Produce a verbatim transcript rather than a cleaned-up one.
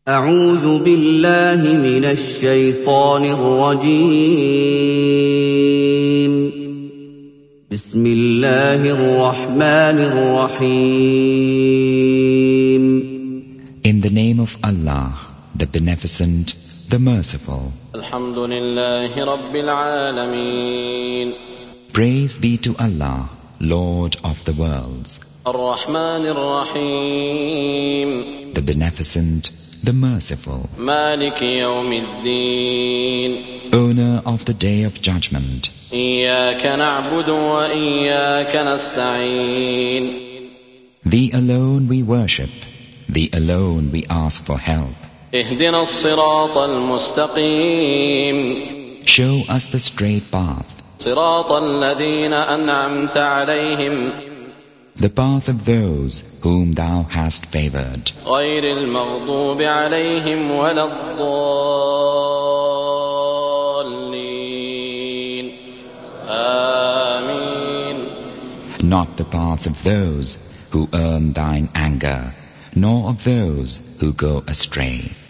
أعوذ بالله من الشيطان الرجيم بسم الله الرحمن الرحيم In the name of Allah, the Beneficent, the Merciful. الحمد لله رب العالمين. Praise be to Allah, Lord of the worlds. الرحمن الرحيم. The Beneficent, the Merciful. مالك يوم الدين. Owner of the Day of Judgment. إياك نعبد وإياك نستعين. Thee alone we worship, Thee alone we ask for help. اهدنا الصراط المستقيم. Show us the straight path, صراط الذين أنعمت عليهم. the path of those whom Thou hast favored. غير المغضوب عليهم ولا الضالين. آمين. Not the path of those who earn Thine anger, nor of those who go astray.